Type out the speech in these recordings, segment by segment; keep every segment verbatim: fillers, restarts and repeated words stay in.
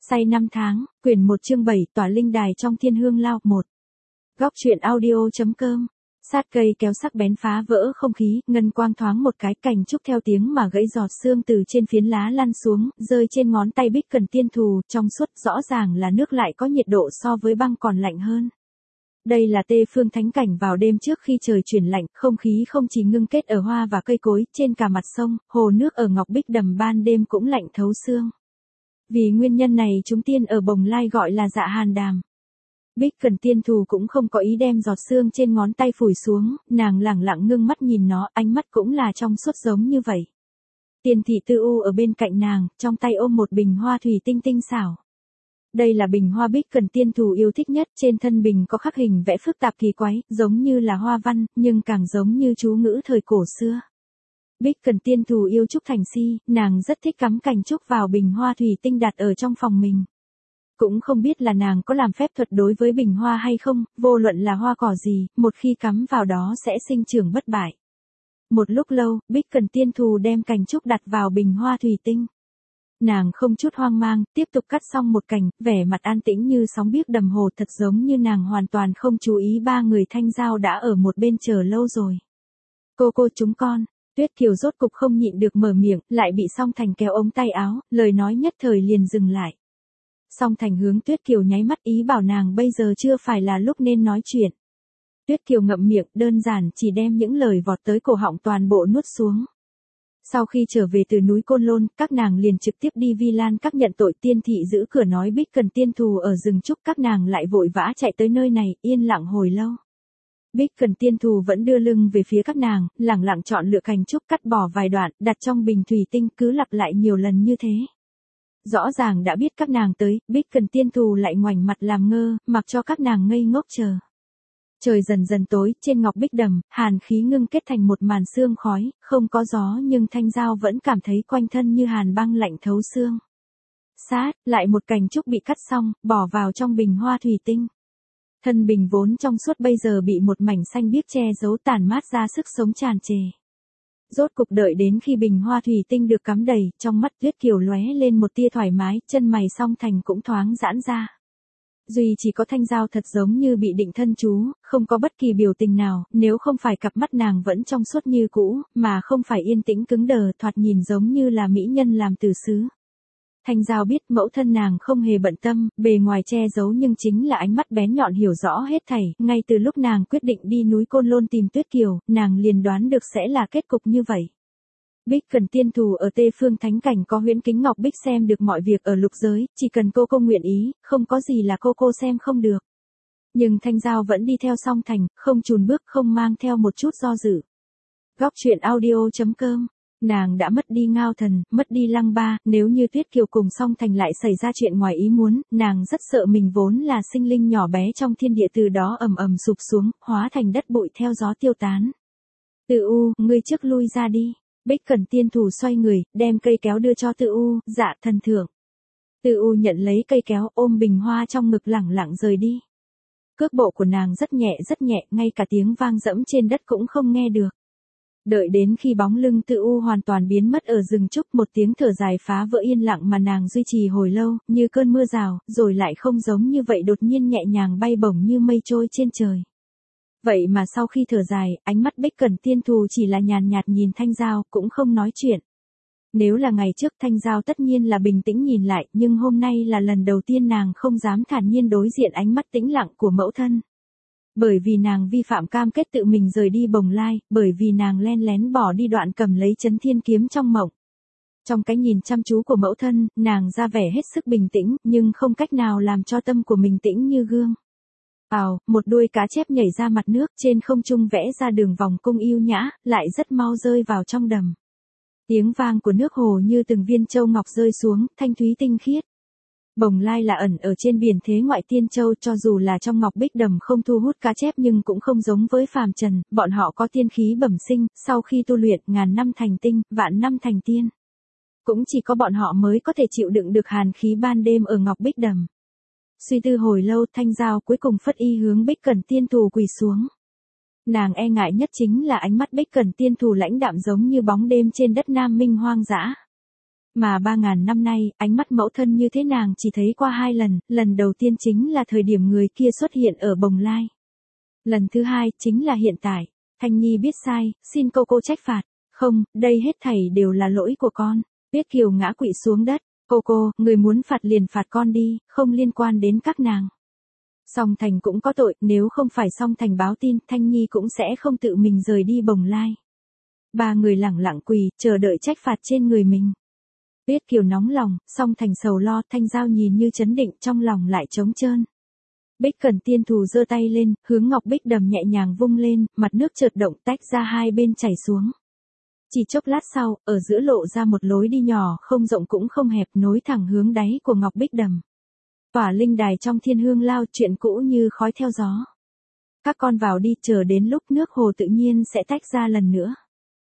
Say năm tháng, quyển một chương bảy, tỏa linh đài trong thiên hương lao, một. Góc truyện audio.com. Sát cây kéo sắc bén phá vỡ không khí, ngân quang thoáng một cái, cành trúc theo tiếng mà gãy giọt sương từ trên phiến lá lăn xuống, rơi trên ngón tay Bích Cần Tiên Thù, trong suốt rõ ràng là nước lại có nhiệt độ so với băng còn lạnh hơn. Đây là Tê Phương Thánh Cảnh vào đêm trước khi trời chuyển lạnh, không khí không chỉ ngưng kết ở hoa và cây cối, trên cả mặt sông, hồ nước ở Ngọc Bích Đầm ban đêm cũng lạnh thấu xương. Vì nguyên nhân này chúng tiên ở Bồng Lai gọi là Dạ Hàn Đàm. Bích Cần Tiên Thù cũng không có ý đem giọt sương trên ngón tay phủi xuống, nàng lẳng lặng ngưng mắt nhìn nó, ánh mắt cũng là trong suốt giống như vậy. Tiên thị Tư U ở bên cạnh nàng, trong tay ôm một bình hoa thủy tinh tinh xảo. Đây là bình hoa Bích Cần Tiên Thù yêu thích nhất, trên thân bình có khắc hình vẽ phức tạp kỳ quái, giống như là hoa văn, nhưng càng giống như chú ngữ thời cổ xưa. Bích Cần Tiên Thù yêu trúc thành si, nàng rất thích cắm cành trúc vào bình hoa thủy tinh đặt ở trong phòng mình. Cũng không biết là nàng có làm phép thuật đối với bình hoa hay không, vô luận là hoa cỏ gì, một khi cắm vào đó sẽ sinh trưởng bất bại. Một lúc lâu, Bích Cần Tiên Thù đem cành trúc đặt vào bình hoa thủy tinh. Nàng không chút hoang mang, tiếp tục cắt xong một cành, vẻ mặt an tĩnh như sóng biếc đầm hồ, thật giống như nàng hoàn toàn không chú ý ba người Thanh Giao đã ở một bên chờ lâu rồi. Cô cô chúng con. Tuyết Kiều rốt cục không nhịn được mở miệng, lại bị Song Thành kéo ống tay áo, lời nói nhất thời liền dừng lại. Song Thành hướng Tuyết Kiều nháy mắt ý bảo nàng bây giờ chưa phải là lúc nên nói chuyện. Tuyết Kiều ngậm miệng, đơn giản chỉ đem những lời vọt tới cổ họng toàn bộ nuốt xuống. Sau khi trở về từ núi Côn Lôn, các nàng liền trực tiếp đi Vi Lan các nhận tội. Tiên thị giữ cửa nói Bích Cần Tiên Thù ở rừng trúc, các nàng lại vội vã chạy tới nơi này, yên lặng hồi lâu. Bích Cần Tiên Thù vẫn đưa lưng về phía các nàng, lẳng lặng chọn lựa cành trúc cắt bỏ vài đoạn, đặt trong bình thủy tinh, cứ lặp lại nhiều lần như thế. Rõ ràng đã biết các nàng tới, Bích Cần Tiên Thù lại ngoảnh mặt làm ngơ, mặc cho các nàng ngây ngốc chờ. Trời dần dần tối, trên Ngọc Bích Đầm, hàn khí ngưng kết thành một màn sương khói, không có gió nhưng Thanh Giao vẫn cảm thấy quanh thân như hàn băng lạnh thấu xương. Sát, lại một cành trúc bị cắt xong, bỏ vào trong bình hoa thủy tinh. Thân bình vốn trong suốt bây giờ bị một mảnh xanh biếc che giấu, tản mát ra sức sống tràn trề. Rốt cục đợi đến khi bình hoa thủy tinh được cắm đầy, trong mắt Tuyết Kiều lóe lên một tia thoải mái, chân mày Song Thành cũng thoáng giãn ra. Duy chỉ có Thanh Giao thật giống như bị định thân chú, không có bất kỳ biểu tình nào, nếu không phải cặp mắt nàng vẫn trong suốt như cũ, mà không phải yên tĩnh cứng đờ, thoạt nhìn giống như là mỹ nhân làm từ sứ. Thanh Giao biết mẫu thân nàng không hề bận tâm, bề ngoài che giấu nhưng chính là ánh mắt bén nhọn hiểu rõ hết thảy, ngay từ lúc nàng quyết định đi núi Côn Lôn tìm Tuyết Kiều, nàng liền đoán được sẽ là kết cục như vậy. Bích Cần Tiên Thù ở Tê Phương Thánh Cảnh có huyễn kính ngọc bích xem được mọi việc ở lục giới, chỉ cần cô cô nguyện ý, không có gì là cô cô xem không được. Nhưng Thanh Giao vẫn đi theo Song Thành, không chùn bước, không mang theo một chút do dự. Góc truyện audio.com. Nàng đã mất đi Ngao Thần, mất đi Lăng Ba, nếu như Tuyết Kiều cùng Song Thành lại xảy ra chuyện ngoài ý muốn, nàng rất sợ mình vốn là sinh linh nhỏ bé trong thiên địa từ đó ầm ầm sụp xuống, hóa thành đất bụi theo gió tiêu tán. Tư U, ngươi trước lui ra đi. Bích Cần Tiên Thù xoay người, đem cây kéo đưa cho Tư U, dạ thần thượng. Tư U nhận lấy cây kéo, ôm bình hoa trong ngực lẳng lặng rời đi. Cước bộ của nàng rất nhẹ rất nhẹ, ngay cả tiếng vang dẫm trên đất cũng không nghe được. Đợi đến khi bóng lưng Tư U hoàn toàn biến mất ở rừng trúc, một tiếng thở dài phá vỡ yên lặng mà nàng duy trì hồi lâu, như cơn mưa rào, rồi lại không giống như vậy, đột nhiên nhẹ nhàng bay bổng như mây trôi trên trời. Vậy mà sau khi thở dài, ánh mắt Bích Cần Tiên Thù chỉ là nhàn nhạt nhìn Thanh Giao, cũng không nói chuyện. Nếu là ngày trước Thanh Giao tất nhiên là bình tĩnh nhìn lại, nhưng hôm nay là lần đầu tiên nàng không dám thản nhiên đối diện ánh mắt tĩnh lặng của mẫu thân. Bởi vì nàng vi phạm cam kết tự mình rời đi Bồng Lai, bởi vì nàng len lén bỏ đi đoạn cầm lấy Chấn Thiên Kiếm trong mộng. Trong cái nhìn chăm chú của mẫu thân, nàng ra vẻ hết sức bình tĩnh, nhưng không cách nào làm cho tâm của mình tĩnh như gương. Ào, một đuôi cá chép nhảy ra mặt nước, trên không trung vẽ ra đường vòng cung yêu nhã, lại rất mau rơi vào trong đầm. Tiếng vang của nước hồ như từng viên châu ngọc rơi xuống, thanh thúy tinh khiết. Bồng Lai là ẩn ở trên biển thế ngoại tiên châu, cho dù là trong Ngọc Bích Đầm không thu hút cá chép nhưng cũng không giống với phàm trần, bọn họ có tiên khí bẩm sinh, sau khi tu luyện, ngàn năm thành tinh, vạn năm thành tiên. Cũng chỉ có bọn họ mới có thể chịu đựng được hàn khí ban đêm ở Ngọc Bích Đầm. Suy tư hồi lâu, Thanh Giao cuối cùng phất y hướng Bích Cần Tiên Thù quỳ xuống. Nàng e ngại nhất chính là ánh mắt Bích Cần Tiên Thù lãnh đạm giống như bóng đêm trên đất Nam Minh hoang dã. Mà ba ngàn năm nay, ánh mắt mẫu thân như thế nàng chỉ thấy qua hai lần, lần đầu tiên chính là thời điểm người kia xuất hiện ở Bồng Lai. Lần thứ hai, chính là hiện tại. Thanh Nhi biết sai, xin cô cô trách phạt. Không, đây hết thảy đều là lỗi của con. Tuyết Kiều ngã quỵ xuống đất. Cô cô, người muốn phạt liền phạt con đi, không liên quan đến các nàng. Song Thành cũng có tội, nếu không phải Song Thành báo tin, Thanh Nhi cũng sẽ không tự mình rời đi Bồng Lai. Ba người lẳng lặng quỳ, chờ đợi trách phạt trên người mình. Tuyết Kiều nóng lòng, Song Thành sầu lo, Thanh Giao nhìn như chấn định, trong lòng lại trống trơn. Bích Cẩn Tiên Thù giơ tay lên, hướng ngọc bích đầm nhẹ nhàng vung lên, mặt nước chợt động tách ra hai bên chảy xuống. Chỉ chốc lát sau, ở giữa lộ ra một lối đi nhỏ, không rộng cũng không hẹp, nối thẳng hướng đáy của ngọc bích đầm. Tỏa linh đài trong thiên hương lao, chuyện cũ như khói theo gió. Các con vào đi, chờ đến lúc nước hồ tự nhiên sẽ tách ra lần nữa.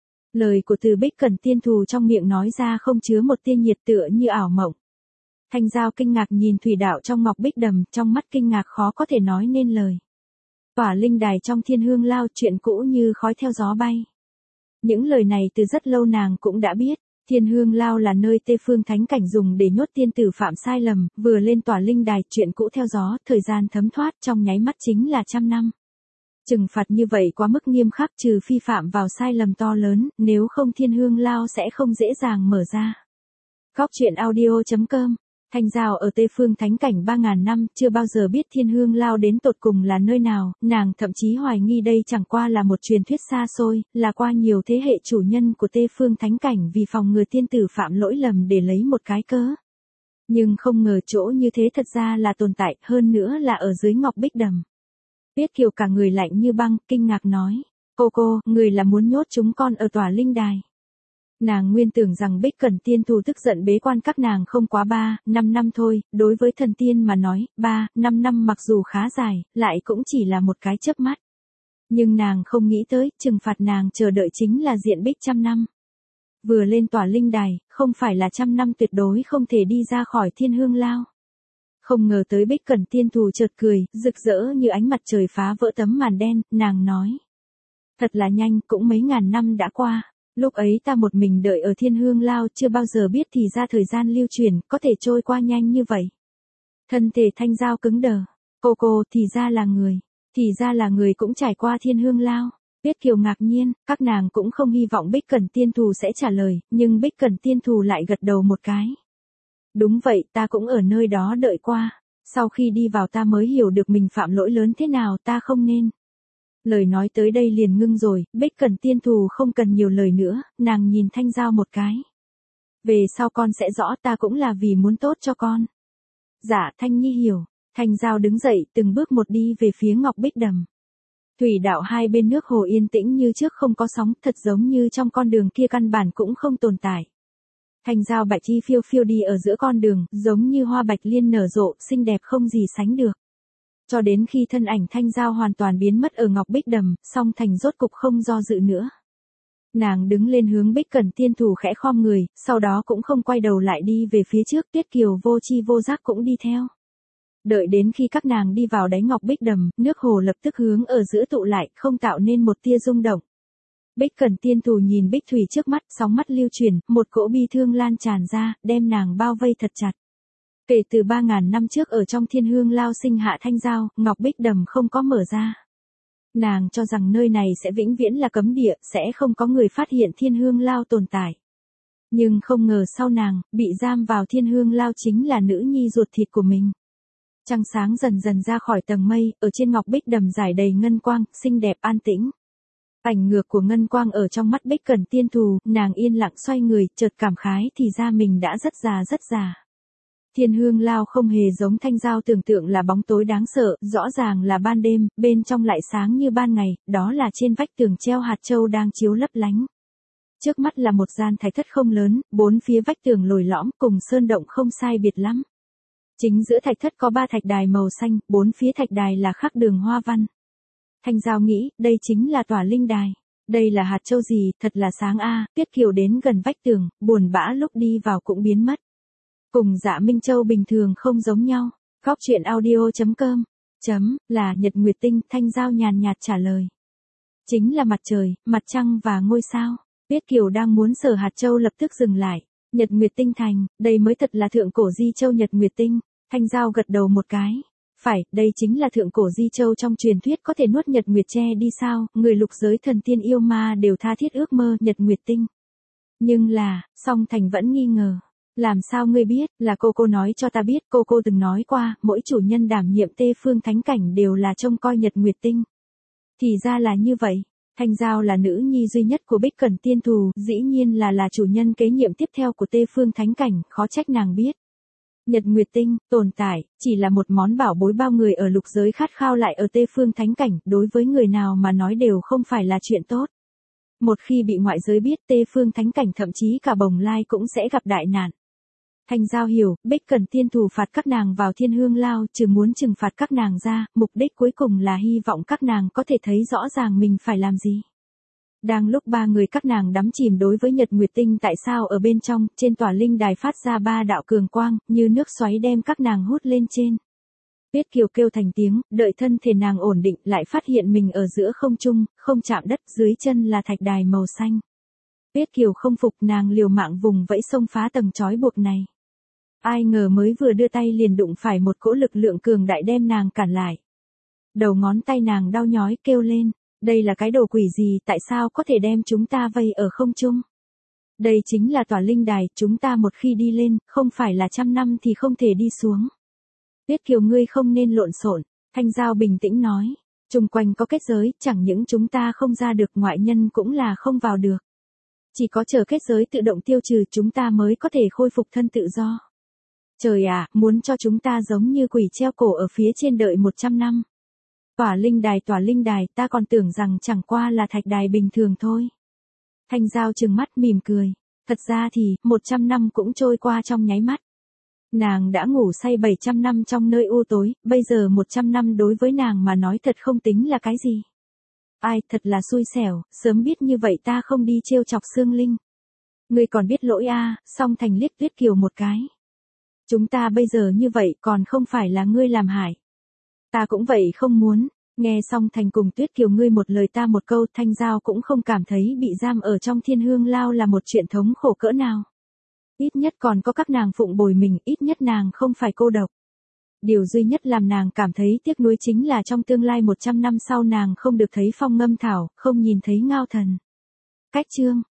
Lời của từ Bích Cẩn Tiên Thù trong miệng nói ra không chứa một tia nhiệt, tựa như ảo mộng. Thanh Giao kinh ngạc nhìn thủy đạo trong ngọc bích đầm, trong mắt kinh ngạc khó có thể nói nên lời. Tỏa linh đài trong thiên hương lao, chuyện cũ như khói theo gió bay. Những lời này từ rất lâu nàng cũng đã biết. Thiên hương lao là nơi Tây Phương Thánh Cảnh dùng để nhốt tiên tử phạm sai lầm, vừa lên tỏa linh đài, chuyện cũ theo gió, thời gian thấm thoát trong nháy mắt chính là trăm năm. Trừng phạt như vậy quá mức nghiêm khắc, trừ phi phạm vào sai lầm to lớn, nếu không thiên hương lao sẽ không dễ dàng mở ra. Góc truyện audio chấm com. Thanh Giao ở Tây Phương Thánh Cảnh ba ngàn năm, chưa bao giờ biết thiên hương lao đến tột cùng là nơi nào, nàng thậm chí hoài nghi đây chẳng qua là một truyền thuyết xa xôi, là qua nhiều thế hệ chủ nhân của Tây Phương Thánh Cảnh vì phòng ngừa tiên tử phạm lỗi lầm để lấy một cái cớ. Nhưng không ngờ chỗ như thế thật ra là tồn tại, hơn nữa là ở dưới ngọc bích đầm. Tuyết Kiều cả người lạnh như băng, kinh ngạc nói, cô cô, người là muốn nhốt chúng con ở tỏa linh đài. Nàng nguyên tưởng rằng Bích Cẩn Tiên Thù tức giận bế quan các nàng không quá ba, năm năm thôi, đối với thần tiên mà nói, ba, năm năm mặc dù khá dài, lại cũng chỉ là một cái chớp mắt. Nhưng nàng không nghĩ tới, trừng phạt nàng chờ đợi chính là diện bích trăm năm. Vừa lên tỏa linh đài, không phải là trăm năm tuyệt đối không thể đi ra khỏi thiên hương lao. Không ngờ tới Bích Cẩn Tiên Thù chợt cười, rực rỡ như ánh mặt trời phá vỡ tấm màn đen, nàng nói. Thật là nhanh, cũng mấy ngàn năm đã qua. Lúc ấy ta một mình đợi ở thiên hương lao, chưa bao giờ biết thì ra thời gian lưu truyền, có thể trôi qua nhanh như vậy. Thân thể Thanh Giao cứng đờ. Cô cô, thì ra là người. Thì ra là người cũng trải qua thiên hương lao. Tuyết Kiều ngạc nhiên, các nàng cũng không hy vọng Bích Cẩn Tiên Thù sẽ trả lời, nhưng Bích Cẩn Tiên Thù lại gật đầu một cái. Đúng vậy, ta cũng ở nơi đó đợi qua. Sau khi đi vào ta mới hiểu được mình phạm lỗi lớn thế nào, ta không nên. Lời nói tới đây liền ngưng rồi, Bích Cẩn Tiên Thù không cần nhiều lời nữa, nàng nhìn Thanh Giao một cái. Về sau con sẽ rõ, ta cũng là vì muốn tốt cho con. Dạ, Thanh Nhi hiểu. Thanh Giao đứng dậy, từng bước một đi về phía ngọc bích đầm. Thủy đạo hai bên nước hồ yên tĩnh như trước, không có sóng, thật giống như trong con đường kia căn bản cũng không tồn tại. Thanh Giao bạch chi phiêu phiêu đi ở giữa con đường, giống như hoa bạch liên nở rộ, xinh đẹp không gì sánh được. Cho đến khi thân ảnh Thanh Giao hoàn toàn biến mất ở ngọc bích đầm, Song Thành rốt cục không do dự nữa. Nàng đứng lên hướng Bích Cẩn Tiên Thù khẽ khom người, sau đó cũng không quay đầu lại đi về phía trước, Tuyết Kiều vô chi vô giác cũng đi theo. Đợi đến khi các nàng đi vào đáy ngọc bích đầm, nước hồ lập tức hướng ở giữa tụ lại, không tạo nên một tia rung động. Bích Cẩn Tiên Thù nhìn Bích Thủy trước mắt, sóng mắt lưu chuyển, một cỗ bi thương lan tràn ra, đem nàng bao vây thật chặt. Kể từ ba ngàn năm trước ở trong thiên hương lao sinh hạ Thanh Giao, ngọc bích đầm không có mở ra. Nàng cho rằng nơi này sẽ vĩnh viễn là cấm địa, sẽ không có người phát hiện thiên hương lao tồn tại. Nhưng không ngờ sau nàng, bị giam vào thiên hương lao chính là nữ nhi ruột thịt của mình. Trăng sáng dần dần ra khỏi tầng mây, ở trên ngọc bích đầm rải đầy ngân quang, xinh đẹp an tĩnh. Ảnh ngược của ngân quang ở trong mắt Bích Cẩn Tiên Thù, nàng yên lặng xoay người, chợt cảm khái thì ra mình đã rất già rất già. Thiên hương lao không hề giống Thanh Giao tưởng tượng là bóng tối đáng sợ, rõ ràng là ban đêm, bên trong lại sáng như ban ngày, đó là trên vách tường treo hạt châu đang chiếu lấp lánh. Trước mắt là một gian thạch thất không lớn, bốn phía vách tường lồi lõm, cùng sơn động không sai biệt lắm. Chính giữa thạch thất có ba thạch đài màu xanh, bốn phía thạch đài là khắc đường hoa văn. Thanh Giao nghĩ, đây chính là tỏa linh đài. Đây là hạt châu gì, thật là sáng a. Tuyết Kiều đến gần vách tường, buồn bã lúc đi vào cũng biến mất. Cùng Dạ Minh Châu bình thường không giống nhau. Góc truyện audio chấm com. Chấm, là nhật nguyệt tinh, Thanh Giao nhàn nhạt trả lời. Chính là mặt trời, mặt trăng và ngôi sao. Tuyết Kiều đang muốn sờ hạt châu lập tức dừng lại. Nhật Nguyệt Tinh thành, đây mới thật là thượng cổ Di Châu Nhật Nguyệt Tinh. Thanh Giao gật đầu một cái. Phải, đây chính là thượng cổ Di Châu trong truyền thuyết có thể nuốt Nhật Nguyệt che đi sao, người lục giới thần tiên yêu ma đều tha thiết ước mơ Nhật Nguyệt Tinh. Nhưng là, Song Thành vẫn nghi ngờ. Làm sao ngươi biết, là cô cô nói cho ta biết, cô cô từng nói qua, mỗi chủ nhân đảm nhiệm Tê Phương Thánh Cảnh đều là trông coi Nhật Nguyệt Tinh. Thì ra là như vậy. Thanh Giao là nữ nhi duy nhất của Bích Cẩn Tiên Thù, dĩ nhiên là là chủ nhân kế nhiệm tiếp theo của Tê Phương Thánh Cảnh, khó trách nàng biết. Nhật Nguyệt Tinh, tồn tại, chỉ là một món bảo bối bao người ở lục giới khát khao lại ở Tê Phương Thánh Cảnh, đối với người nào mà nói đều không phải là chuyện tốt. Một khi bị ngoại giới biết Tê Phương Thánh Cảnh thậm chí cả Bồng Lai cũng sẽ gặp đại nạn. Thanh Giao hiểu, Bích Cẩn Tiên Thù phạt các nàng vào Thiên Hương Lao trừ muốn trừng phạt các nàng ra, mục đích cuối cùng là hy vọng các nàng có thể thấy rõ ràng mình phải làm gì. Đang lúc ba người các nàng đắm chìm đối với Nhật Nguyệt Tinh tại sao ở bên trong, trên tòa linh đài phát ra ba đạo cường quang, như nước xoáy đem các nàng hút lên trên. Tuyết Kiều kêu thành tiếng, đợi thân thể nàng ổn định lại phát hiện mình ở giữa không trung, không chạm đất, dưới chân là thạch đài màu xanh. Tuyết Kiều không phục, nàng liều mạng vùng vẫy xông phá tầng trói buộc này. Ai ngờ mới vừa đưa tay liền đụng phải một cỗ lực lượng cường đại đem nàng cản lại. Đầu ngón tay nàng đau nhói kêu lên, đây là cái đồ quỷ gì, tại sao có thể đem chúng ta vây ở không trung? Đây chính là tòa linh đài, chúng ta một khi đi lên, không phải là trăm năm thì không thể đi xuống. Tuyết Kiều ngươi không nên lộn xộn, Thanh Giao bình tĩnh nói, chung quanh có kết giới, chẳng những chúng ta không ra được ngoại nhân cũng là không vào được. Chỉ có chờ kết giới tự động tiêu trừ chúng ta mới có thể khôi phục thân tự do. Trời ạ, à, muốn cho chúng ta giống như quỷ treo cổ ở phía trên đợi một trăm năm. Tỏa linh đài tỏa linh đài, ta còn tưởng rằng chẳng qua là thạch đài bình thường thôi. Thanh Giao trừng mắt mỉm cười. Thật ra thì, một trăm năm cũng trôi qua trong nháy mắt. Nàng đã ngủ say bảy trăm năm trong nơi u tối, bây giờ một trăm năm đối với nàng mà nói thật không tính là cái gì. Ai, thật là xui xẻo, sớm biết như vậy ta không đi trêu chọc Sương Linh. Ngươi còn biết lỗi a, à, Song Thành liếc Tuyết Kiều một cái. Chúng ta bây giờ như vậy còn không phải là ngươi làm hại. Ta cũng vậy không muốn, nghe Song Thành cùng Tuyết Kiều ngươi một lời ta một câu, Thanh Giao cũng không cảm thấy bị giam ở trong Thiên Hương Lao là một chuyện thống khổ cỡ nào. Ít nhất còn có các nàng phụng bồi mình, ít nhất nàng không phải cô độc. Điều duy nhất làm nàng cảm thấy tiếc nuối chính là trong tương lai một trăm năm sau nàng không được thấy Phong Ngâm Thảo, không nhìn thấy Ngao Thần. Cách chương